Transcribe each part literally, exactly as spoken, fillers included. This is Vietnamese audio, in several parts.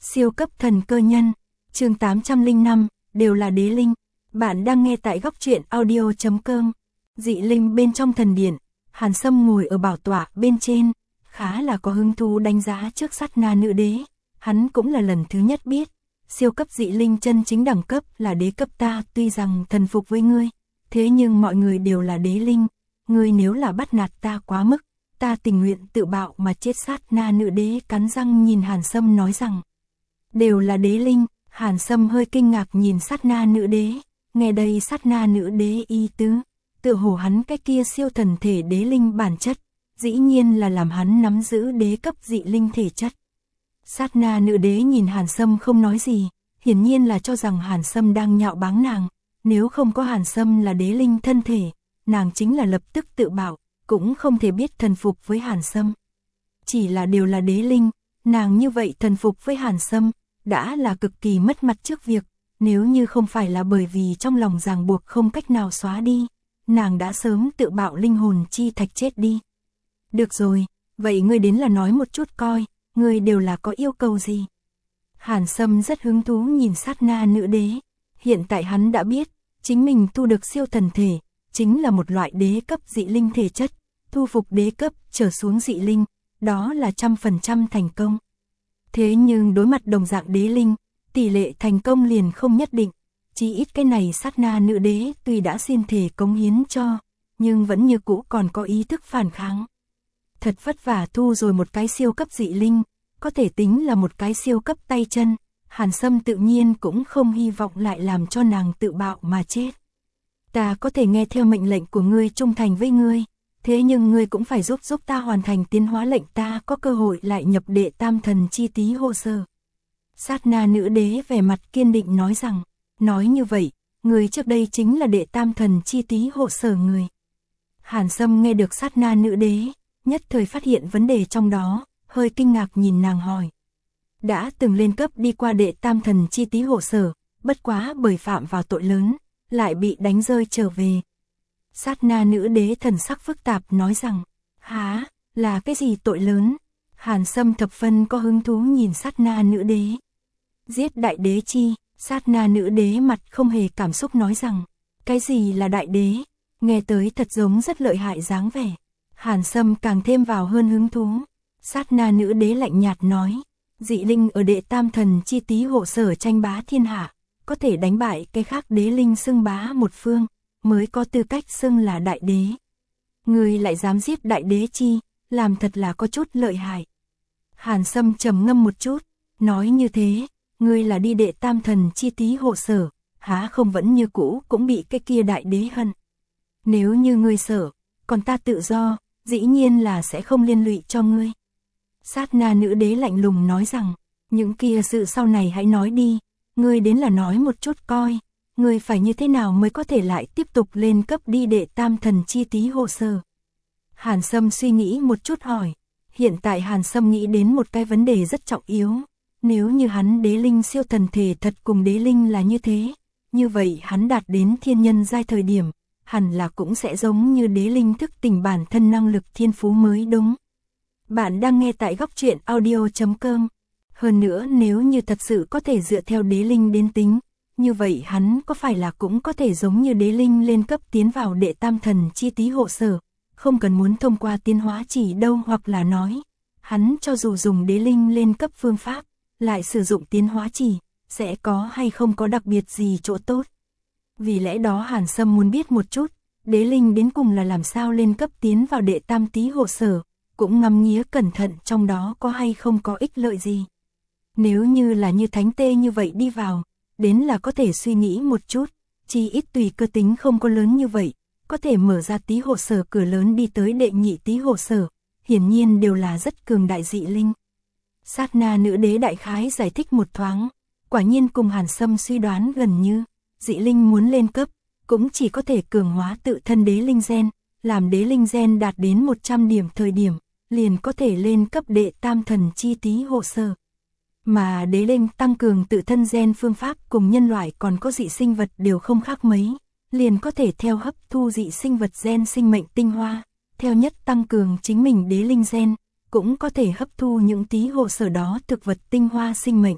Siêu cấp thần cơ nhân, chương tám trăm lẻ năm, đều là đế linh. Bạn đang nghe tại góc truyện audio chấm com. Dị linh bên trong thần điện, Hàn Sâm ngồi ở bảo tọa bên trên, khá là có hứng thú đánh giá trước sát na nữ đế. Hắn cũng là lần thứ nhất biết, siêu cấp dị linh chân chính đẳng cấp là đế cấp ta, tuy rằng thần phục với ngươi, thế nhưng mọi người đều là đế linh, ngươi nếu là bắt nạt ta quá mức, ta tình nguyện tự bạo mà chết. Sát na nữ đế cắn răng nhìn Hàn Sâm nói rằng, đều là đế linh. Hàn Sâm hơi kinh ngạc nhìn sát na nữ đế, nghe đây sát na nữ đế ý tứ, tựa hồ hắn cái kia siêu thần thể đế linh bản chất, dĩ nhiên là làm hắn nắm giữ đế cấp dị linh thể chất. Sát na nữ đế nhìn Hàn Sâm không nói gì, hiển nhiên là cho rằng Hàn Sâm đang nhạo báng nàng, nếu không có Hàn Sâm là đế linh thân thể, nàng chính là lập tức tự bạo, cũng không thể biết thần phục với Hàn Sâm. Chỉ là đều là đế linh, nàng như vậy thần phục với Hàn Sâm, đã là cực kỳ mất mặt trước việc, nếu như không phải là bởi vì trong lòng ràng buộc không cách nào xóa đi, nàng đã sớm tự bạo linh hồn chi thạch chết đi. Được rồi, vậy ngươi đến là nói một chút coi, ngươi đều là có yêu cầu gì? Hàn Sâm rất hứng thú nhìn sát na nữ đế, hiện tại hắn đã biết, chính mình thu được siêu thần thể, chính là một loại đế cấp dị linh thể chất, thu phục đế cấp trở xuống dị linh, đó là trăm phần trăm thành công. Thế nhưng đối mặt đồng dạng đế linh, tỷ lệ thành công liền không nhất định, chỉ ít cái này sát na nữ đế tuy đã xin thể cống hiến cho, nhưng vẫn như cũ còn có ý thức phản kháng. Thật vất vả thu rồi một cái siêu cấp dị linh, có thể tính là một cái siêu cấp tay chân, Hàn Sâm tự nhiên cũng không hy vọng lại làm cho nàng tự bạo mà chết. Ta có thể nghe theo mệnh lệnh của ngươi, trung thành với ngươi, thế nhưng ngươi cũng phải giúp giúp ta hoàn thành tiến hóa lệnh, ta có cơ hội lại nhập đệ tam thần chi tí hồ sơ. Sát na nữ đế vẻ mặt kiên định nói rằng, nói như vậy, người trước đây chính là đệ tam thần chi tí hộ sở người. Hàn Sâm nghe được sát na nữ đế, nhất thời phát hiện vấn đề trong đó, hơi kinh ngạc nhìn nàng hỏi. Đã từng lên cấp đi qua đệ tam thần chi tí hộ sở, bất quá bởi phạm vào tội lớn, lại bị đánh rơi trở về. Sát na nữ đế thần sắc phức tạp nói rằng, há, là cái gì tội lớn? Hàn Sâm thập phân có hứng thú nhìn sát na nữ đế. Giết đại đế chi? Sát na nữ đế mặt không hề cảm xúc nói rằng, cái gì là đại đế? Nghe tới thật giống rất lợi hại dáng vẻ. Hàn Sâm càng thêm vào hơn hứng thú. Sát na nữ đế lạnh nhạt nói, dị linh ở đệ tam thần chi tí hộ sở tranh bá thiên hạ, có thể đánh bại cái khác đế linh xưng bá một phương, mới có tư cách xưng là đại đế. Người lại dám giết đại đế chi, làm thật là có chút lợi hại. Hàn Sâm trầm ngâm một chút, nói như thế, ngươi là đi đệ tam thần chi tí hộ sở, há không vẫn như cũ cũng bị cái kia đại đế hận. Nếu như ngươi sợ, còn ta tự do, dĩ nhiên là sẽ không liên lụy cho ngươi. Sát na nữ đế lạnh lùng nói rằng, những kia sự sau này hãy nói đi, ngươi đến là nói một chút coi, ngươi phải như thế nào mới có thể lại tiếp tục lên cấp đi đệ tam thần chi tí hộ sở. Hàn Sâm suy nghĩ một chút hỏi, hiện tại Hàn Sâm nghĩ đến một cái vấn đề rất trọng yếu, nếu như hắn đế linh siêu thần thể thật cùng đế linh là như thế, như vậy hắn đạt đến thiên nhân giai thời điểm, hẳn là cũng sẽ giống như đế linh thức tỉnh bản thân năng lực thiên phú mới đúng. Bạn đang nghe tại góc truyện audio chấm com. Hơn nữa nếu như thật sự có thể dựa theo đế linh đến tính, như vậy hắn có phải là cũng có thể giống như đế linh lên cấp tiến vào đệ tam thần chi tí hộ sở, không cần muốn thông qua tiến hóa chỉ đâu, hoặc là nói, hắn cho dù dùng đế linh lên cấp phương pháp, lại sử dụng tiến hóa chỉ, sẽ có hay không có đặc biệt gì chỗ tốt. Vì lẽ đó Hàn Sâm muốn biết một chút, đế linh đến cùng là làm sao lên cấp tiến vào đệ tam tí hộ sở, cũng ngắm nghía cẩn thận trong đó có hay không có ích lợi gì. Nếu như là như thánh tê như vậy đi vào, đến là có thể suy nghĩ một chút, chỉ ít tùy cơ tính không có lớn như vậy, có thể mở ra tí hộ sở cửa lớn đi tới đệ nhị tí hộ sở, hiển nhiên đều là rất cường đại dị linh. Sát na nữ đế đại khái giải thích một thoáng, quả nhiên cùng Hàn Sâm suy đoán gần như, dị linh muốn lên cấp, cũng chỉ có thể cường hóa tự thân đế linh gen, làm đế linh gen đạt đến một trăm điểm thời điểm, liền có thể lên cấp đệ tam thần chi tí hộ sở. Mà đế linh tăng cường tự thân gen phương pháp cùng nhân loại còn có dị sinh vật đều không khác mấy, liền có thể theo hấp thu dị sinh vật gen sinh mệnh tinh hoa, theo nhất tăng cường chính mình đế linh gen, cũng có thể hấp thu những tí hộ sở đó thực vật tinh hoa sinh mệnh,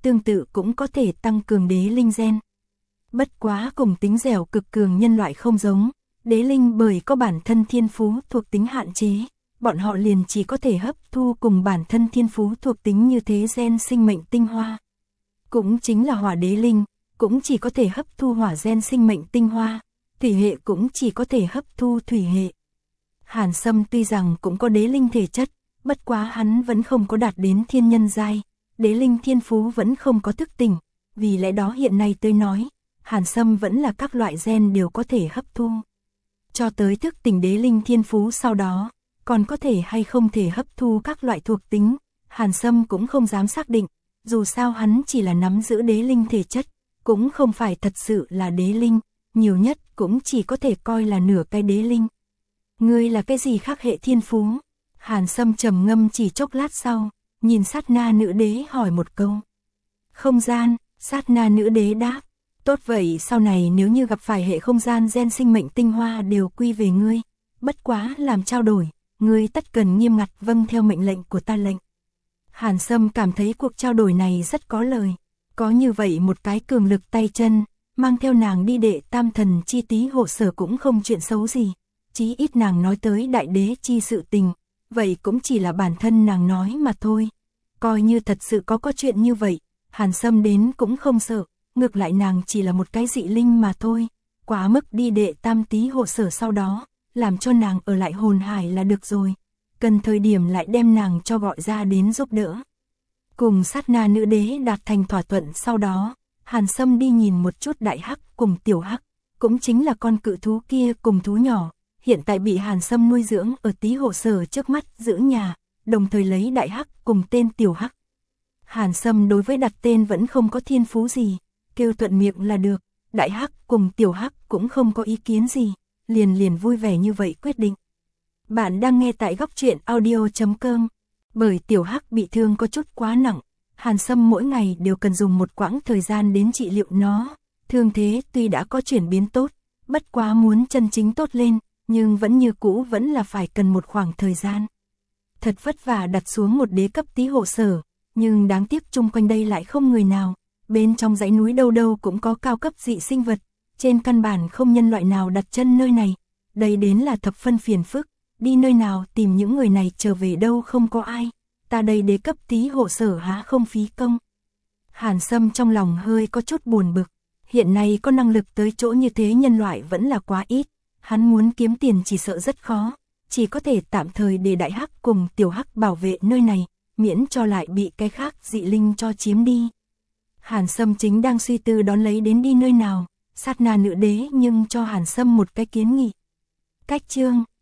tương tự cũng có thể tăng cường đế linh gen. Bất quá cùng tính dẻo cực cường nhân loại không giống, đế linh bởi có bản thân thiên phú thuộc tính hạn chế, bọn họ liền chỉ có thể hấp thu cùng bản thân thiên phú thuộc tính như thế gen sinh mệnh tinh hoa. Cũng chính là hỏa đế linh, cũng chỉ có thể hấp thu hỏa gen sinh mệnh tinh hoa, thủy hệ cũng chỉ có thể hấp thu thủy hệ. Hàn Sâm tuy rằng cũng có đế linh thể chất, bất quá hắn vẫn không có đạt đến thiên nhân giai, đế linh thiên phú vẫn không có thức tỉnh, vì lẽ đó hiện nay tôi nói, Hàn Sâm vẫn là các loại gen đều có thể hấp thu. Cho tới thức tỉnh đế linh thiên phú sau đó, còn có thể hay không thể hấp thu các loại thuộc tính, Hàn Sâm cũng không dám xác định, dù sao hắn chỉ là nắm giữ đế linh thể chất, cũng không phải thật sự là đế linh, nhiều nhất cũng chỉ có thể coi là nửa cái đế linh. Ngươi là cái gì khác hệ thiên phú? Hàn Sâm trầm ngâm chỉ chốc lát sau, nhìn sát na nữ đế hỏi một câu. Không gian, sát na nữ đế đáp. Tốt vậy sau này nếu như gặp phải hệ không gian gen sinh mệnh tinh hoa đều quy về ngươi, bất quá làm trao đổi, ngươi tất cần nghiêm ngặt vâng theo mệnh lệnh của ta lệnh. Hàn Sâm cảm thấy cuộc trao đổi này rất có lời, có như vậy một cái cường lực tay chân, mang theo nàng đi đệ tam thần chi tí hộ sở cũng không chuyện xấu gì, chí ít nàng nói tới đại đế chi sự tình, vậy cũng chỉ là bản thân nàng nói mà thôi. Coi như thật sự có có chuyện như vậy, Hàn Sâm đến cũng không sợ, ngược lại nàng chỉ là một cái dị linh mà thôi, quá mức đi đệ tam tí hộ sở sau đó, làm cho nàng ở lại hồn hải là được rồi, cần thời điểm lại đem nàng cho gọi ra đến giúp đỡ. Cùng sát na nữ đế đạt thành thỏa thuận sau đó, Hàn Sâm đi nhìn một chút đại hắc cùng tiểu hắc, cũng chính là con cự thú kia cùng thú nhỏ, hiện tại bị Hàn Sâm nuôi dưỡng ở tí hộ sở trước mắt giữ nhà, đồng thời lấy đại hắc cùng tên tiểu hắc. Hàn Sâm đối với đặt tên vẫn không có thiên phú gì, kêu thuận miệng là được, đại hắc cùng tiểu hắc cũng không có ý kiến gì, liền liền vui vẻ như vậy quyết định. Bạn đang nghe tại góc truyện audio chấm com. Bởi tiểu hắc bị thương có chút quá nặng, Hàn Sâm mỗi ngày đều cần dùng một quãng thời gian đến trị liệu nó, thương thế tuy đã có chuyển biến tốt, bất quá muốn chân chính tốt lên, nhưng vẫn như cũ vẫn là phải cần một khoảng thời gian. Thật vất vả đặt xuống một đế cấp tí hộ sở, nhưng đáng tiếc chung quanh đây lại không người nào, bên trong dãy núi đâu đâu cũng có cao cấp dị sinh vật, trên căn bản không nhân loại nào đặt chân nơi này, đây đến là thập phân phiền phức, đi nơi nào tìm những người này trở về đâu không có ai, ta đây đế cấp tí hộ sở há không phí công. Hàn Sâm trong lòng hơi có chút buồn bực, hiện nay có năng lực tới chỗ như thế nhân loại vẫn là quá ít, hắn muốn kiếm tiền chỉ sợ rất khó, chỉ có thể tạm thời để đại hắc cùng tiểu hắc bảo vệ nơi này, miễn cho lại bị cái khác dị linh cho chiếm đi. Hàn Sâm chính đang suy tư đón lấy đến đi nơi nào, sát na nữ đế nhưng cho Hàn Sâm một cái kiến nghị. Cách chương